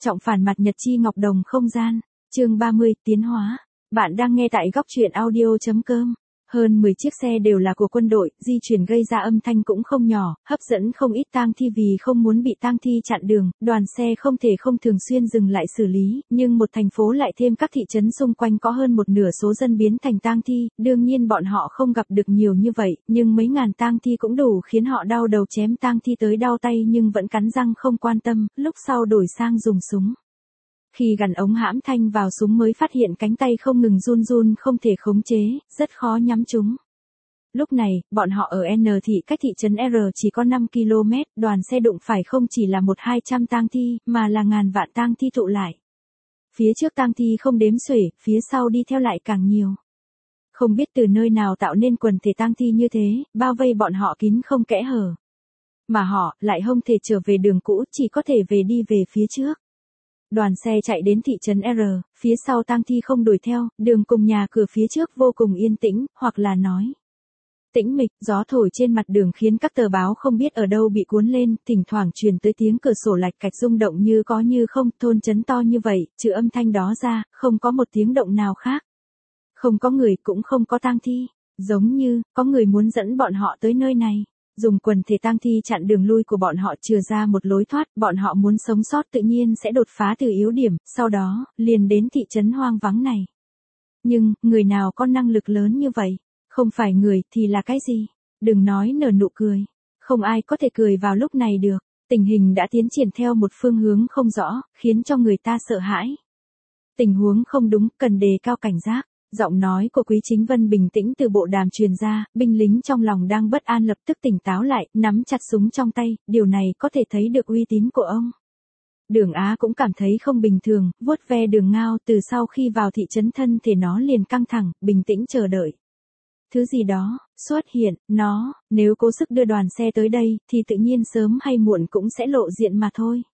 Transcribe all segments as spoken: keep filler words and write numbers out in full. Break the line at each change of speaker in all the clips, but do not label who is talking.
Trọng phản mặt nhật chi ngọc đồng không gian. Chương ba mươi, tiến hóa. Bạn đang nghe tại góc truyện audio chấm com. Hơn mười chiếc xe đều là của quân đội, di chuyển gây ra âm thanh cũng không nhỏ, hấp dẫn không ít tang thi vì không muốn bị tang thi chặn đường, đoàn xe không thể không thường xuyên dừng lại xử lý, nhưng một thành phố lại thêm các thị trấn xung quanh có hơn một nửa số dân biến thành tang thi, đương nhiên bọn họ không gặp được nhiều như vậy, nhưng mấy ngàn tang thi cũng đủ khiến họ đau đầu chém tang thi tới đau tay nhưng vẫn cắn răng không quan tâm, lúc sau đổi sang dùng súng. Khi gắn ống hãm thanh vào súng mới phát hiện cánh tay không ngừng run run không thể khống chế, rất khó nhắm chúng. Lúc này, bọn họ ở N thị cách thị trấn R chỉ có năm ki lô mét, đoàn xe đụng phải không chỉ là một hai trăm tang thi, mà là ngàn vạn tang thi tụ lại. Phía trước tang thi không đếm xuể, phía sau đi theo lại càng nhiều. Không biết từ nơi nào tạo nên quần thể tang thi như thế, bao vây bọn họ kín không kẽ hở. Mà họ, lại không thể trở về đường cũ, chỉ có thể về đi về phía trước. Đoàn xe chạy đến thị trấn R, phía sau tang thi không đuổi theo, đường cùng nhà cửa phía trước vô cùng yên tĩnh, hoặc là nói tĩnh mịch, gió thổi trên mặt đường khiến các tờ báo không biết ở đâu bị cuốn lên, thỉnh thoảng truyền tới tiếng cửa sổ lạch cạch rung động như có như không, thôn trấn to như vậy, trừ âm thanh đó ra, không có một tiếng động nào khác. Không có người cũng không có tang thi, giống như, có người muốn dẫn bọn họ tới nơi này. Dùng quần thể tang thi chặn đường lui của bọn họ chừa ra một lối thoát, bọn họ muốn sống sót tự nhiên sẽ đột phá từ yếu điểm, sau đó, liền đến thị trấn hoang vắng này. Nhưng, người nào có năng lực lớn như vậy? Không phải người, thì là cái gì? Đừng nói nở nụ cười. Không ai có thể cười vào lúc này được. Tình hình đã tiến triển theo một phương hướng không rõ, khiến cho người ta sợ hãi. Tình huống không đúng, cần đề cao cảnh giác. Giọng nói của Quý Chính Vân bình tĩnh từ bộ đàm truyền ra, binh lính trong lòng đang bất an lập tức tỉnh táo lại, nắm chặt súng trong tay, điều này có thể thấy được uy tín của ông. Đường Á cũng cảm thấy không bình thường, vuốt ve Đường Ngao, từ sau khi vào thị trấn thân thể nó liền căng thẳng, bình tĩnh chờ đợi. Thứ gì đó, xuất hiện, nó, nếu cố sức đưa đoàn xe tới đây, thì tự nhiên sớm hay muộn cũng sẽ lộ diện mà thôi.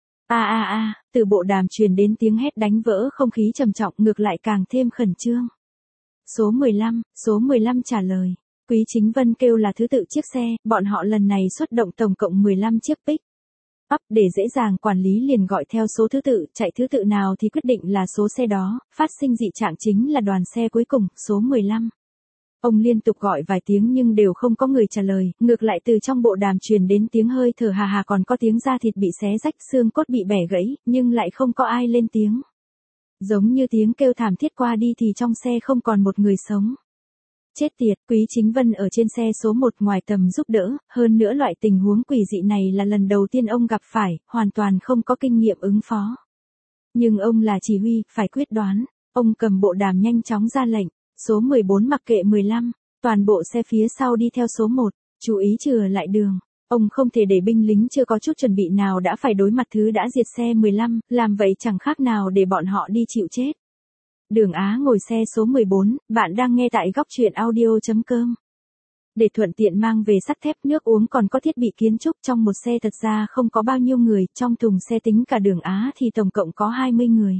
A a a, từ bộ đàm truyền đến tiếng hét đánh vỡ không khí trầm trọng ngược lại càng thêm khẩn trương. Số mười lăm, số mười lăm trả lời. Quý Chính Vân kêu là thứ tự chiếc xe, bọn họ lần này xuất động tổng cộng mười lăm chiếc pick up để dễ dàng quản lý liền gọi theo số thứ tự, chạy thứ tự nào thì quyết định là số xe đó, phát sinh dị trạng chính là đoàn xe cuối cùng, số mười lăm. Ông liên tục gọi vài tiếng nhưng đều không có người trả lời, ngược lại từ trong bộ đàm truyền đến tiếng hơi thở hà hà còn có tiếng da thịt bị xé rách xương cốt bị bẻ gãy, nhưng lại không có ai lên tiếng. Giống như tiếng kêu thảm thiết qua đi thì trong xe không còn một người sống. Chết tiệt, Quý Chính Vân ở trên xe số một ngoài tầm giúp đỡ, hơn nữa loại tình huống quỷ dị này là lần đầu tiên ông gặp phải, hoàn toàn không có kinh nghiệm ứng phó. Nhưng ông là chỉ huy, phải quyết đoán, ông cầm bộ đàm nhanh chóng ra lệnh. Số mười bốn mặc kệ mười lăm, toàn bộ xe phía sau đi theo số một, chú ý chừa lại đường. Ông không thể để binh lính chưa có chút chuẩn bị nào đã phải đối mặt thứ đã diệt xe mười lăm, làm vậy chẳng khác nào để bọn họ đi chịu chết. Đường Á ngồi xe số mười bốn, bạn đang nghe tại góc truyện audio chấm com. Để thuận tiện mang về sắt thép nước uống còn có thiết bị kiến trúc trong một xe thật ra không có bao nhiêu người, trong thùng xe tính cả Đường Á thì tổng cộng có hai mươi người.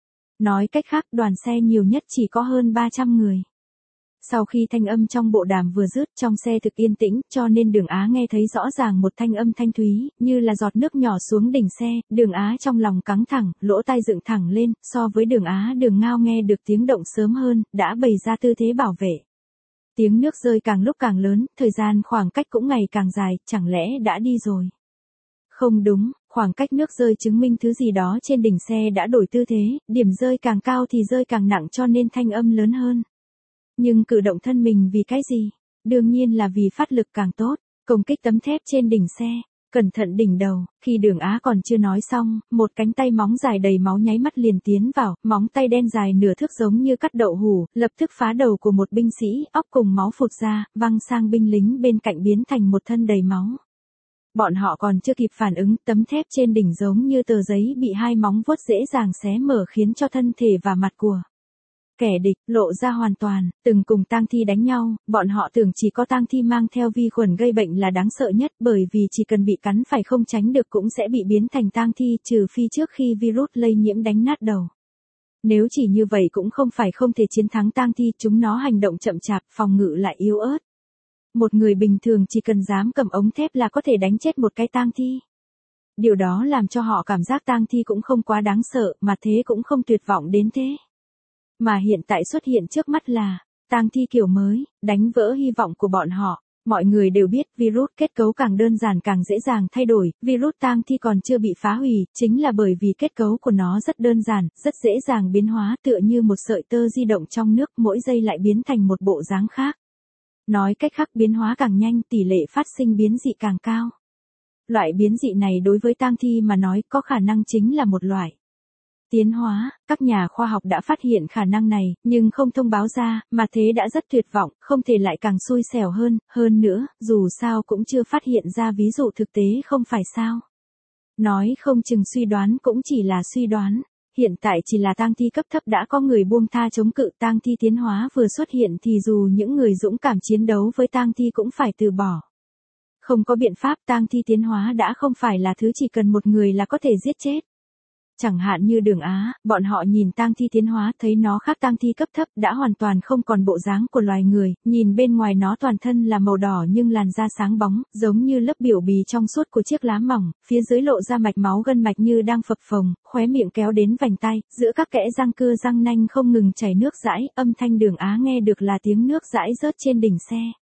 Nói cách khác đoàn xe nhiều nhất chỉ có hơn ba trăm người. Sau khi thanh âm trong bộ đàm vừa dứt trong xe thực yên tĩnh cho nên Đường Á nghe thấy rõ ràng một thanh âm thanh thúy, như là giọt nước nhỏ xuống đỉnh xe, Đường Á trong lòng căng thẳng, lỗ tai dựng thẳng lên, so với Đường Á Đường Ngao nghe được tiếng động sớm hơn, đã bày ra tư thế bảo vệ. Tiếng nước rơi càng lúc càng lớn, thời gian khoảng cách cũng ngày càng dài, chẳng lẽ đã đi rồi? Không đúng, khoảng cách nước rơi chứng minh thứ gì đó trên đỉnh xe đã đổi tư thế, điểm rơi càng cao thì rơi càng nặng cho nên thanh âm lớn hơn. Nhưng cử động thân mình vì cái gì? Đương nhiên là vì phát lực càng tốt, công kích tấm thép trên đỉnh xe, cẩn thận đỉnh đầu, khi Đường Á còn chưa nói xong, một cánh tay móng dài đầy máu nháy mắt liền tiến vào, móng tay đen dài nửa thước giống như cắt đậu hủ, lập tức phá đầu của một binh sĩ, óc cùng máu phụt ra, văng sang binh lính bên cạnh biến thành một thân đầy máu. Bọn họ còn chưa kịp phản ứng, tấm thép trên đỉnh giống như tờ giấy bị hai móng vuốt dễ dàng xé mở khiến cho thân thể và mặt của kẻ địch lộ ra hoàn toàn, từng cùng tang thi đánh nhau, bọn họ tưởng chỉ có tang thi mang theo vi khuẩn gây bệnh là đáng sợ nhất bởi vì chỉ cần bị cắn phải không tránh được cũng sẽ bị biến thành tang thi trừ phi trước khi virus lây nhiễm đánh nát đầu. Nếu chỉ như vậy cũng không phải không thể chiến thắng tang thi, chúng nó hành động chậm chạp, phòng ngự lại yếu ớt. Một người bình thường chỉ cần dám cầm ống thép là có thể đánh chết một cái tang thi. Điều đó làm cho họ cảm giác tang thi cũng không quá đáng sợ, mà thế cũng không tuyệt vọng đến thế. Mà hiện tại xuất hiện trước mắt là tang thi kiểu mới, đánh vỡ hy vọng của bọn họ. Mọi người đều biết virus kết cấu càng đơn giản càng dễ dàng thay đổi, virus tang thi còn chưa bị phá hủy, chính là bởi vì kết cấu của nó rất đơn giản, rất dễ dàng biến hóa tựa như một sợi tơ di động trong nước, mỗi giây lại biến thành một bộ dáng khác. Nói cách khác biến hóa càng nhanh, tỷ lệ phát sinh biến dị càng cao. Loại biến dị này đối với tang thi mà nói có khả năng chính là một loại tiến hóa. Các nhà khoa học đã phát hiện khả năng này, nhưng không thông báo ra, mà thế đã rất tuyệt vọng, không thể lại càng xui xẻo hơn, hơn nữa, dù sao cũng chưa phát hiện ra ví dụ thực tế không phải sao. Nói không chừng suy đoán cũng chỉ là suy đoán. Hiện tại chỉ là tang thi cấp thấp đã có người buông tha chống cự, tang thi tiến hóa vừa xuất hiện thì dù những người dũng cảm chiến đấu với tang thi cũng phải từ bỏ. Không có biện pháp, tang thi tiến hóa đã không phải là thứ chỉ cần một người là có thể giết chết. Chẳng hạn như Đường Á, bọn họ nhìn tang thi tiến hóa thấy nó khác tang thi cấp thấp đã hoàn toàn không còn bộ dáng của loài người, nhìn bên ngoài nó toàn thân là màu đỏ nhưng làn da sáng bóng, giống như lớp biểu bì trong suốt của chiếc lá mỏng, phía dưới lộ ra mạch máu gân mạch như đang phập phồng, khóe miệng kéo đến vành tay, giữa các kẽ răng cưa răng nanh không ngừng chảy nước dãi, âm thanh Đường Á nghe được là tiếng nước dãi rớt trên đỉnh xe.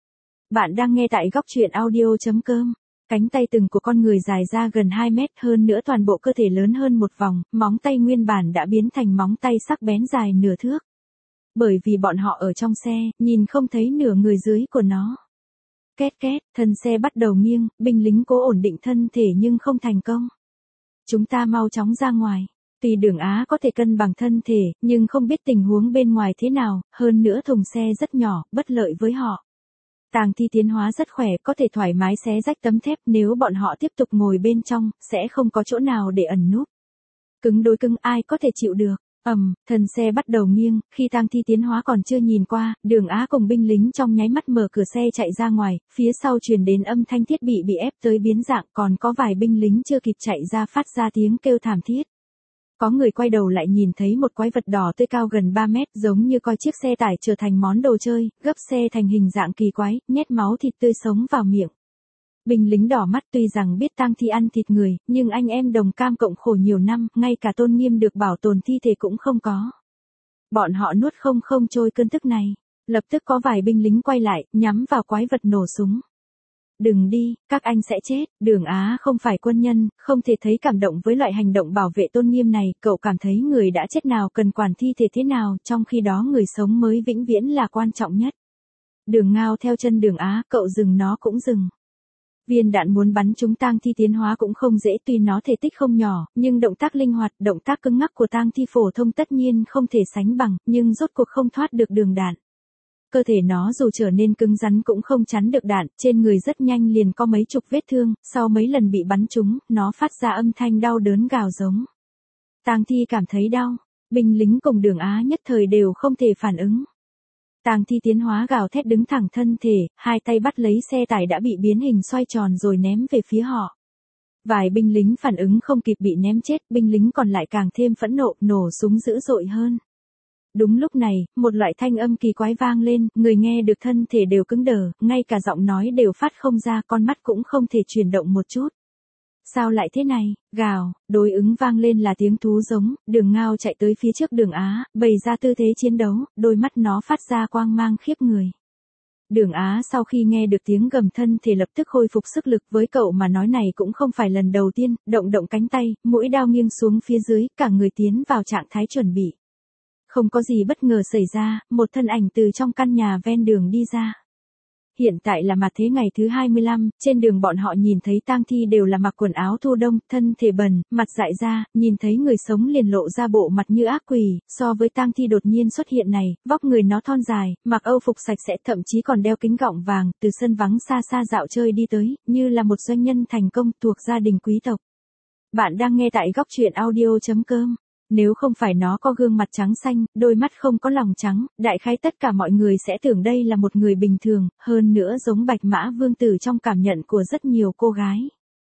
Bạn đang nghe tại góc truyện audio chấm com. Cánh tay từng của con người dài ra gần hai mét, hơn nữa toàn bộ cơ thể lớn hơn một vòng, móng tay nguyên bản đã biến thành móng tay sắc bén dài nửa thước. Bởi vì bọn họ ở trong xe, nhìn không thấy nửa người dưới của nó. Két két, thân xe bắt đầu nghiêng, binh lính cố ổn định thân thể nhưng không thành công. Chúng ta mau chóng ra ngoài. Tuy Đường Á có thể cân bằng thân thể, nhưng không biết tình huống bên ngoài thế nào, hơn nữa thùng xe rất nhỏ, bất lợi với họ. Tang thi tiến hóa rất khỏe, có thể thoải mái xé rách tấm thép, nếu bọn họ tiếp tục ngồi bên trong, sẽ không có chỗ nào để ẩn núp. Cứng đối cứng, ai có thể chịu được. Ầm, um, thân xe bắt đầu nghiêng, khi tang thi tiến hóa còn chưa nhìn qua, Đường Á cùng binh lính trong nháy mắt mở cửa xe chạy ra ngoài, phía sau truyền đến âm thanh thiết bị bị ép tới biến dạng, còn có vài binh lính chưa kịp chạy ra phát ra tiếng kêu thảm thiết. Có người quay đầu lại nhìn thấy một quái vật đỏ tươi cao gần ba mét, giống như coi chiếc xe tải trở thành món đồ chơi, gấp xe thành hình dạng kỳ quái, nhét máu thịt tươi sống vào miệng. Binh lính đỏ mắt, tuy rằng biết tang thi ăn thịt người, nhưng anh em đồng cam cộng khổ nhiều năm, ngay cả tôn nghiêm được bảo tồn thi thể cũng không có. Bọn họ nuốt không không trôi cơn tức này. Lập tức có vài binh lính quay lại, nhắm vào quái vật nổ súng. Đừng đi, các anh sẽ chết. Đường Á không phải quân nhân, không thể thấy cảm động với loại hành động bảo vệ tôn nghiêm này, cậu cảm thấy người đã chết nào cần quản thi thể thế nào, trong khi đó người sống mới vĩnh viễn là quan trọng nhất. Đường Ngao theo chân Đường Á, cậu dừng nó cũng dừng. Viên đạn muốn bắn trúng tang thi tiến hóa cũng không dễ, tuy nó thể tích không nhỏ, nhưng động tác linh hoạt, động tác cứng ngắc của tang thi phổ thông tất nhiên không thể sánh bằng, nhưng rốt cuộc không thoát được đường đạn. Cơ thể nó dù trở nên cứng rắn cũng không chắn được đạn, trên người rất nhanh liền có mấy chục vết thương, sau mấy lần bị bắn trúng, nó phát ra âm thanh đau đớn gào giống. Tang thi cảm thấy đau, binh lính cùng Đường Á nhất thời đều không thể phản ứng. Tang thi tiến hóa gào thét đứng thẳng thân thể, hai tay bắt lấy xe tải đã bị biến hình xoay tròn rồi ném về phía họ. Vài binh lính phản ứng không kịp bị ném chết, binh lính còn lại càng thêm phẫn nộ, nổ súng dữ dội hơn. Đúng lúc này, một loại thanh âm kỳ quái vang lên, người nghe được thân thể đều cứng đờ, ngay cả giọng nói đều phát không ra, con mắt cũng không thể chuyển động một chút. Sao lại thế này? Gào, đối ứng vang lên là tiếng thú giống, Đường Ngao chạy tới phía trước Đường Á, bày ra tư thế chiến đấu, đôi mắt nó phát ra quang mang khiếp người. Đường Á sau khi nghe được tiếng gầm thân thể lập tức khôi phục sức lực, với cậu mà nói này cũng không phải lần đầu tiên, động động cánh tay, mũi đao nghiêng xuống phía dưới, cả người tiến vào trạng thái chuẩn bị. Không có gì bất ngờ xảy ra, một thân ảnh từ trong căn nhà ven đường đi ra. Hiện tại là mặt thế ngày thứ hai mươi lăm, trên đường bọn họ nhìn thấy tang thi đều là mặc quần áo thu đông, thân thể bẩn, mặt dại ra, nhìn thấy người sống liền lộ ra bộ mặt như ác quỷ, so với tang thi đột nhiên xuất hiện này, vóc người nó thon dài, mặc âu phục sạch sẽ, thậm chí còn đeo kính gọng vàng, từ sân vắng xa xa dạo chơi đi tới, như là một doanh nhân thành công thuộc gia đình quý tộc. Bạn đang nghe tại góc truyện audio chấm com. Nếu không phải nó có gương mặt trắng xanh, đôi mắt không có lòng trắng, đại khái tất cả mọi người sẽ tưởng đây là một người bình thường, hơn nữa giống Bạch Mã Vương Tử trong cảm nhận của rất nhiều cô gái.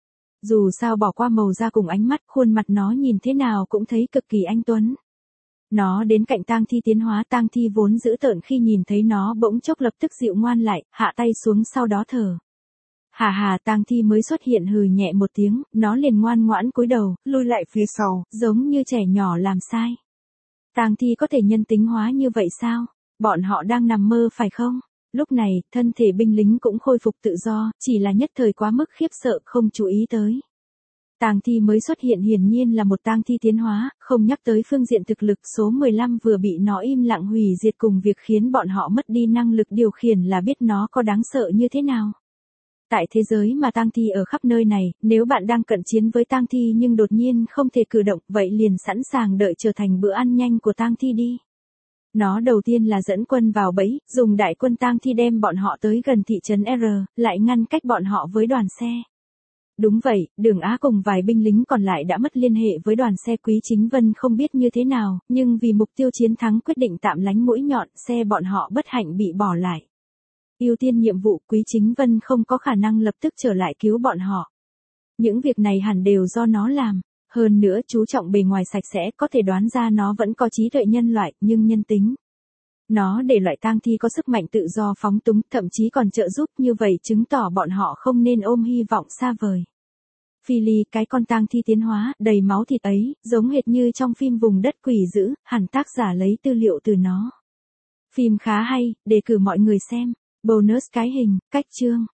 Dù sao bỏ qua màu da cùng ánh mắt, khuôn mặt nó nhìn thế nào cũng thấy cực kỳ anh tuấn. Nó đến cạnh tang thi tiến hóa, tang thi vốn dữ tợn khi nhìn thấy nó bỗng chốc lập tức dịu ngoan lại, hạ tay xuống sau đó thở. Hà hà, tang thi mới xuất hiện hừ nhẹ một tiếng, nó liền ngoan ngoãn cúi đầu, lui lại phía sau, giống như trẻ nhỏ làm sai. Tang thi có thể nhân tính hóa như vậy sao? Bọn họ đang nằm mơ phải không? Lúc này, thân thể binh lính cũng khôi phục tự do, chỉ là nhất thời quá mức khiếp sợ không chú ý tới. Tang thi mới xuất hiện hiển nhiên là một tang thi tiến hóa, không nhắc tới phương diện thực lực số mười lăm vừa bị nó im lặng hủy diệt cùng việc khiến bọn họ mất đi năng lực điều khiển là biết nó có đáng sợ như thế nào. Tại thế giới mà tang thi ở khắp nơi này, nếu bạn đang cận chiến với tang thi nhưng đột nhiên không thể cử động, vậy liền sẵn sàng đợi trở thành bữa ăn nhanh của tang thi đi. Nó đầu tiên là dẫn quân vào bẫy, dùng đại quân tang thi đem bọn họ tới gần thị trấn R, lại ngăn cách bọn họ với đoàn xe. Đúng vậy, Đường Á cùng vài binh lính còn lại đã mất liên hệ với đoàn xe Quý Chính Vân không biết như thế nào, nhưng vì mục tiêu chiến thắng quyết định tạm lánh mũi nhọn, xe bọn họ bất hạnh bị bỏ lại. Ưu tiên nhiệm vụ, Quý Chính Vân không có khả năng lập tức trở lại cứu bọn họ. Những việc này hẳn đều do nó làm. Hơn nữa chú trọng bề ngoài sạch sẽ, có thể đoán ra nó vẫn có trí tuệ nhân loại, nhưng nhân tính. Nó để loại tang thi có sức mạnh tự do phóng túng, thậm chí còn trợ giúp, như vậy chứng tỏ bọn họ không nên ôm hy vọng xa vời. Phi Ly, cái con tang thi tiến hóa, đầy máu thịt ấy, giống hệt như trong phim Vùng đất quỷ dữ, hẳn tác giả lấy tư liệu từ nó. Phim khá hay, đề cử mọi người xem. Bonus cái hình, cách chương.